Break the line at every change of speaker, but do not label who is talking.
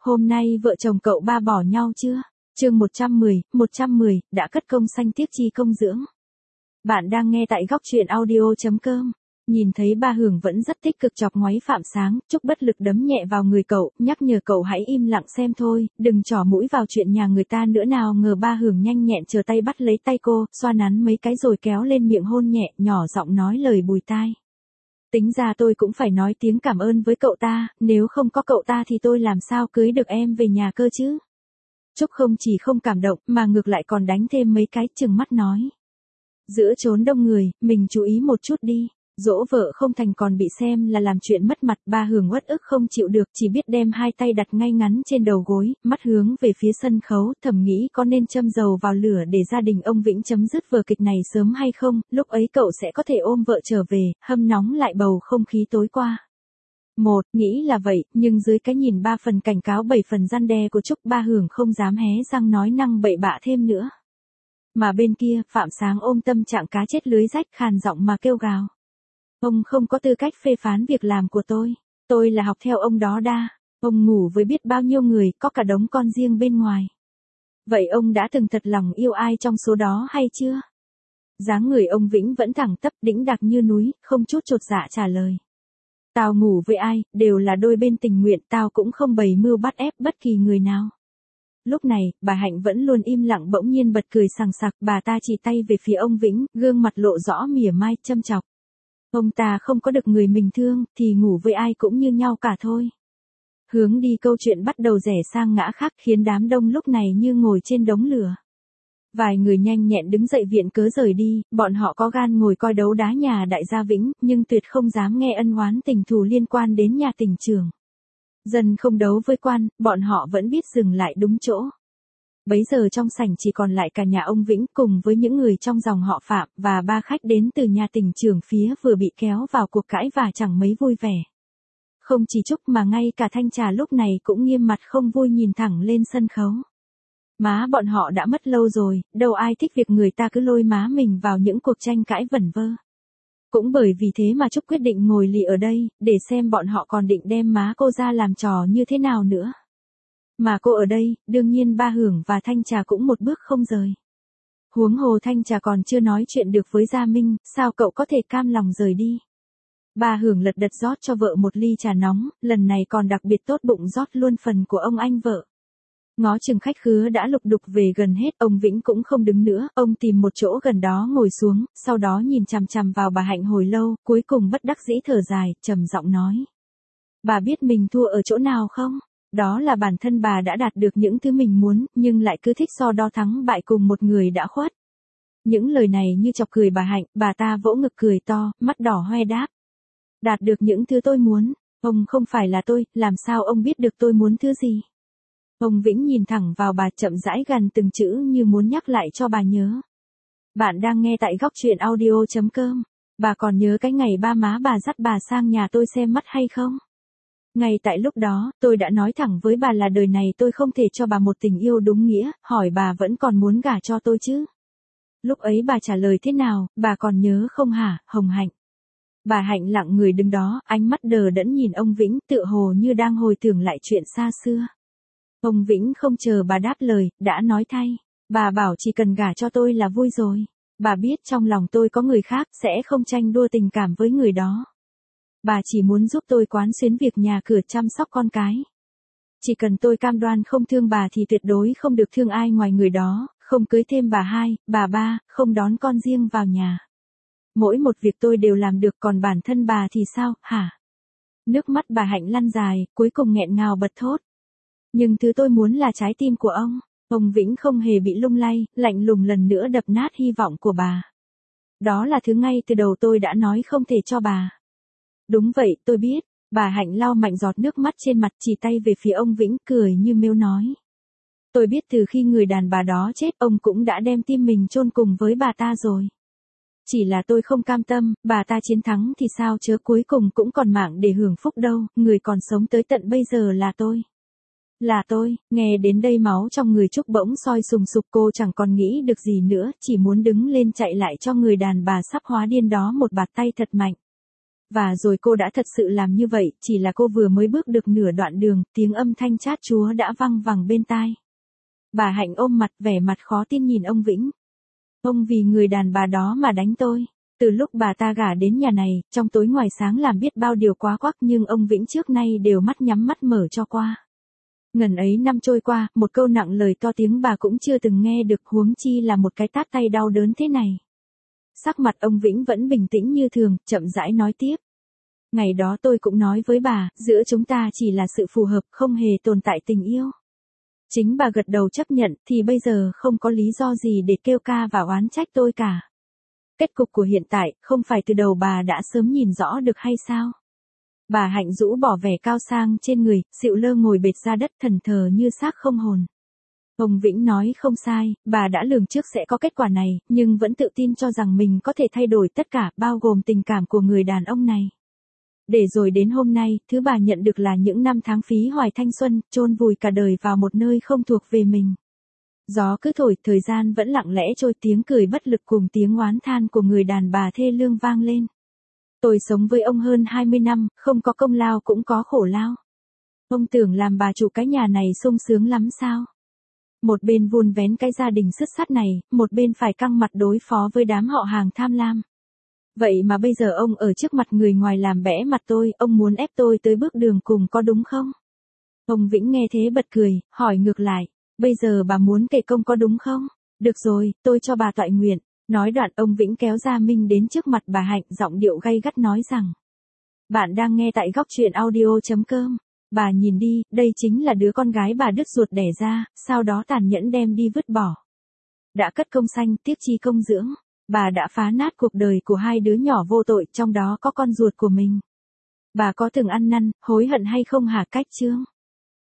Hôm nay vợ chồng cậu ba bỏ nhau chưa? Chương 110, đã cất công xanh tiếc chi công dưỡng. Bạn đang nghe tại góc truyện audio.com. Nhìn thấy ba Hường vẫn rất tích cực chọc ngoáy Phạm Sáng, Trúc bất lực đấm nhẹ vào người cậu, nhắc nhở cậu hãy im lặng xem thôi, đừng trỏ mũi vào chuyện nhà người ta nữa. Nào ngờ ba Hường nhanh nhẹn chờ tay bắt lấy tay cô, xoa nắn mấy cái rồi kéo lên miệng hôn nhẹ, nhỏ giọng nói lời bùi tai. Tính ra tôi cũng phải nói tiếng cảm ơn với cậu ta, nếu không có cậu ta thì tôi làm sao cưới được em về nhà cơ chứ. Trúc không chỉ không cảm động mà ngược lại còn đánh thêm mấy cái, trừng mắt nói. Giữa chốn đông người, mình chú ý một chút đi. Dỗ vợ không thành còn bị xem là làm chuyện mất mặt. Ba Hường uất ức không chịu được, chỉ biết đem hai tay đặt ngay ngắn trên đầu gối, mắt hướng về phía sân khấu, thầm nghĩ có nên châm dầu vào lửa để gia đình ông Vĩnh chấm dứt vở kịch này sớm hay không, lúc ấy cậu sẽ có thể ôm vợ trở về, hâm nóng lại bầu không khí tối qua. Nghĩ là vậy, nhưng dưới cái nhìn 3 phần cảnh cáo 7 phần răn đe của Trúc, ba Hường không dám hé răng nói năng bậy bạ thêm nữa. Mà bên kia, Phạm Sáng ôm tâm trạng cá chết lưới rách, khàn giọng mà kêu gào. Ông không có tư cách phê phán việc làm của tôi là học theo ông đó đa. Ông ngủ với biết bao nhiêu người, có cả đống con riêng bên ngoài. Vậy ông đã từng thật lòng yêu ai trong số đó hay chưa? Dáng người ông Vĩnh vẫn thẳng tắp đĩnh đạc như núi, không chút chột dạ trả lời. Tao ngủ với ai, đều là đôi bên tình nguyện, tao cũng không bày mưu bắt ép bất kỳ người nào. Lúc này, bà Hạnh vẫn luôn im lặng bỗng nhiên bật cười sằng sặc, bà ta chỉ tay về phía ông Vĩnh, gương mặt lộ rõ mỉa mai, châm chọc. Ông ta không có được người mình thương, thì ngủ với ai cũng như nhau cả thôi. Hướng đi câu chuyện bắt đầu rẽ sang ngã khác, khiến đám đông lúc này như ngồi trên đống lửa. Vài người nhanh nhẹn đứng dậy viện cớ rời đi, bọn họ có gan ngồi coi đấu đá nhà đại gia Vĩnh, nhưng tuyệt không dám nghe ân oán tình thù liên quan đến nhà tỉnh trưởng. Dân không đấu với quan, bọn họ vẫn biết dừng lại đúng chỗ. Bấy giờ trong sảnh chỉ còn lại cả nhà ông Vĩnh cùng với những người trong dòng họ Phạm và ba khách đến từ nhà tỉnh trưởng phía vừa bị kéo vào cuộc cãi và chẳng mấy vui vẻ. Không chỉ Trúc mà ngay cả Thanh Trà lúc này cũng nghiêm mặt không vui nhìn thẳng lên sân khấu. Má bọn họ đã mất lâu rồi, đâu ai thích việc người ta cứ lôi má mình vào những cuộc tranh cãi vẩn vơ. Cũng bởi vì thế mà Trúc quyết định ngồi lì ở đây, để xem bọn họ còn định đem má cô ra làm trò như thế nào nữa. Mà cô ở đây, đương nhiên ba Hường và Thanh Trà cũng một bước không rời. Huống hồ Thanh Trà còn chưa nói chuyện được với Gia Minh, sao cậu có thể cam lòng rời đi. Ba Hường lật đật rót cho vợ một ly trà nóng, lần này còn đặc biệt tốt bụng rót luôn phần của ông anh vợ. Ngó chừng khách khứa đã lục đục về gần hết, ông Vĩnh cũng không đứng nữa, ông tìm một chỗ gần đó ngồi xuống, sau đó nhìn chằm chằm vào bà Hạnh hồi lâu, cuối cùng bất đắc dĩ thở dài, trầm giọng nói. Bà biết mình thua ở chỗ nào không? Đó là bản thân bà đã đạt được những thứ mình muốn, nhưng lại cứ thích so đo thắng bại cùng một người đã khuất. Những lời này như chọc cười bà Hạnh, bà ta vỗ ngực cười to, mắt đỏ hoe đáp. Đạt được những thứ tôi muốn, ông không phải là tôi, làm sao ông biết được tôi muốn thứ gì? Ông Vĩnh nhìn thẳng vào bà chậm rãi gằn từng chữ như muốn nhắc lại cho bà nhớ. Bạn đang nghe tại góc truyện audio.com. Bà còn nhớ cái ngày ba má bà dắt bà sang nhà tôi xem mắt hay không? Ngay tại lúc đó, tôi đã nói thẳng với bà là đời này tôi không thể cho bà một tình yêu đúng nghĩa, hỏi bà vẫn còn muốn gả cho tôi chứ? Lúc ấy bà trả lời thế nào, bà còn nhớ không hả, Hồng Hạnh? Bà Hạnh lặng người đứng đó, ánh mắt đờ đẫn nhìn ông Vĩnh, tựa hồ như đang hồi tưởng lại chuyện xa xưa. Ông Vĩnh không chờ bà đáp lời, đã nói thay. Bà bảo chỉ cần gả cho tôi là vui rồi. Bà biết trong lòng tôi có người khác, sẽ không tranh đua tình cảm với người đó. Bà chỉ muốn giúp tôi quán xuyến việc nhà cửa chăm sóc con cái. Chỉ cần tôi cam đoan không thương bà thì tuyệt đối không được thương ai ngoài người đó, không cưới thêm bà hai, bà ba, không đón con riêng vào nhà. Mỗi một việc tôi đều làm được, còn bản thân bà thì sao, hả? Nước mắt bà Hạnh lăn dài, cuối cùng nghẹn ngào bật thốt. Nhưng thứ tôi muốn là trái tim của ông. Ông Vĩnh không hề bị lung lay, lạnh lùng lần nữa đập nát hy vọng của bà. Đó là thứ ngay từ đầu tôi đã nói không thể cho bà. Đúng vậy, tôi biết. Bà Hạnh lau mạnh giọt nước mắt trên mặt, chỉ tay về phía ông Vĩnh, cười như mếu nói. Tôi biết từ khi người đàn bà đó chết, ông cũng đã đem tim mình chôn cùng với bà ta rồi. Chỉ là tôi không cam tâm, bà ta chiến thắng thì sao chớ, cuối cùng cũng còn mạng để hưởng phúc đâu, người còn sống tới tận bây giờ là tôi. Là tôi. Nghe đến đây máu trong người Trúc bỗng sôi sùng sục, cô chẳng còn nghĩ được gì nữa, chỉ muốn đứng lên chạy lại cho người đàn bà sắp hóa điên đó một bạt tay thật mạnh. Và rồi cô đã thật sự làm như vậy, chỉ là cô vừa mới bước được nửa đoạn đường, tiếng âm thanh chát chúa đã văng vẳng bên tai. Bà Hạnh ôm mặt vẻ mặt khó tin nhìn ông Vĩnh. Ông vì người đàn bà đó mà đánh tôi. Từ lúc bà ta gả đến nhà này, trong tối ngoài sáng làm biết bao điều quá quắc nhưng ông Vĩnh trước nay đều mắt nhắm mắt mở cho qua. Ngần ấy năm trôi qua, một câu nặng lời to tiếng bà cũng chưa từng nghe được, huống chi là một cái tát tay đau đớn thế này. Sắc mặt ông Vĩnh vẫn bình tĩnh như thường, chậm rãi nói tiếp. Ngày đó tôi cũng nói với bà, giữa chúng ta chỉ là sự phù hợp, không hề tồn tại tình yêu. Chính bà gật đầu chấp nhận, thì bây giờ không có lý do gì để kêu ca và oán trách tôi cả. Kết cục của hiện tại, không phải từ đầu bà đã sớm nhìn rõ được hay sao? Bà Hạnh rũ bỏ vẻ cao sang trên người, xịu lơ ngồi bệt ra đất thần thờ như xác không hồn. Ông Vĩnh nói không sai, bà đã lường trước sẽ có kết quả này, nhưng vẫn tự tin cho rằng mình có thể thay đổi tất cả, bao gồm tình cảm của người đàn ông này. Để rồi đến hôm nay, thứ bà nhận được là những năm tháng phí hoài thanh xuân, chôn vùi cả đời vào một nơi không thuộc về mình. Gió cứ thổi, thời gian vẫn lặng lẽ trôi, tiếng cười bất lực cùng tiếng oán than của người đàn bà thê lương vang lên. Tôi sống với ông hơn 20 năm, không có công lao cũng có khổ lao. Ông tưởng làm bà chủ cái nhà này sung sướng lắm sao? Một bên vun vén cái gia đình sứt sắt này, một bên phải căng mặt đối phó với đám họ hàng tham lam. Vậy mà bây giờ ông ở trước mặt người ngoài làm bẽ mặt tôi, ông muốn ép tôi tới bước đường cùng có đúng không? Ông Vĩnh nghe thế bật cười, hỏi ngược lại, bây giờ bà muốn kể công có đúng không? Được rồi, tôi cho bà toại nguyện. Nói đoạn ông Vĩnh kéo Gia Minh đến trước mặt bà Hạnh, giọng điệu gay gắt nói rằng. Bạn đang nghe tại góc truyện audio.com. Bà nhìn đi, đây chính là đứa con gái bà đứt ruột đẻ ra, sau đó tàn nhẫn đem đi vứt bỏ. Đã cất công sanh, tiếc chi công dưỡng. Bà đã phá nát cuộc đời của hai đứa nhỏ vô tội, trong đó có con ruột của mình. Bà có từng ăn năn, hối hận hay không hả Cách Trương?